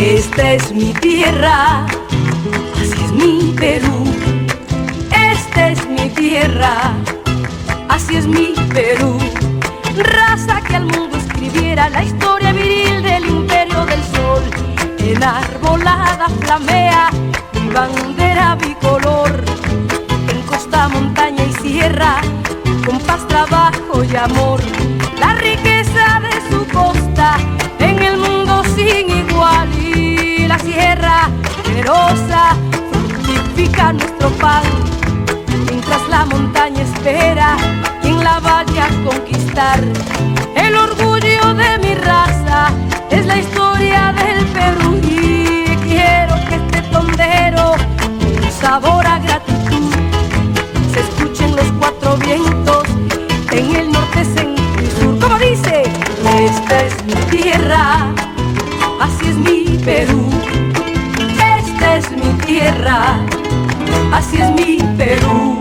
Esta es mi tierra, así es mi Perú. Esta es mi tierra, así es mi Perú. Raza que al mundo escribiera la historia viril del imperio del sol. Enarbolada flamea mi bandera bicolor. En costa, montaña y sierra, con paz, trabajo y amor. La riqueza de su costa en el mundo sin igual. Y la sierra generosa fructifica nuestro pan, mientras la montaña espera quien la vaya a conquistar. El orgullo de mi raza es la historia del Perú. Y quiero que este tondero, un sabor a gratitud, se escuchen los cuatro vientos en el norte, centro y sur. Como dice, esta es mi tierra, así es mi Perú. Esta es mi tierra, así es mi Perú.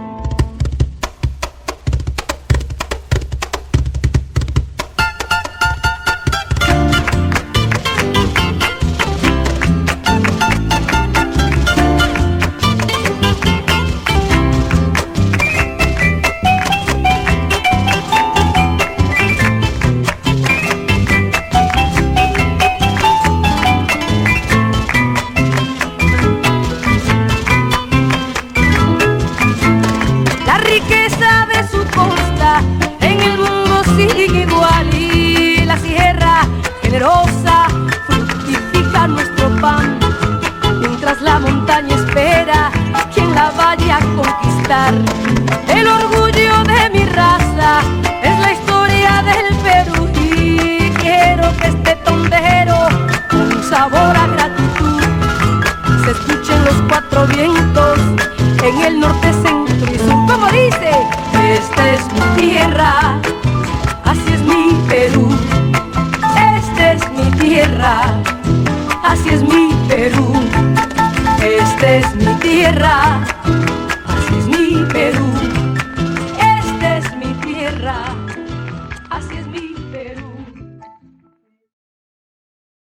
Riqueza de su costa en el mundo sin igual. Y la sierra generosa fructifica nuestro pan, mientras la montaña espera quien la vaya a conquistar. El orgullo de mi raza es la historia del Perú. Y quiero que este tondero, con un sabor a gratitud, se escuchen los cuatro vientos en el norte, centro y sur. Como dice, esta es mi tierra, así es mi Perú. Esta es mi tierra, así es mi Perú. Esta es mi tierra,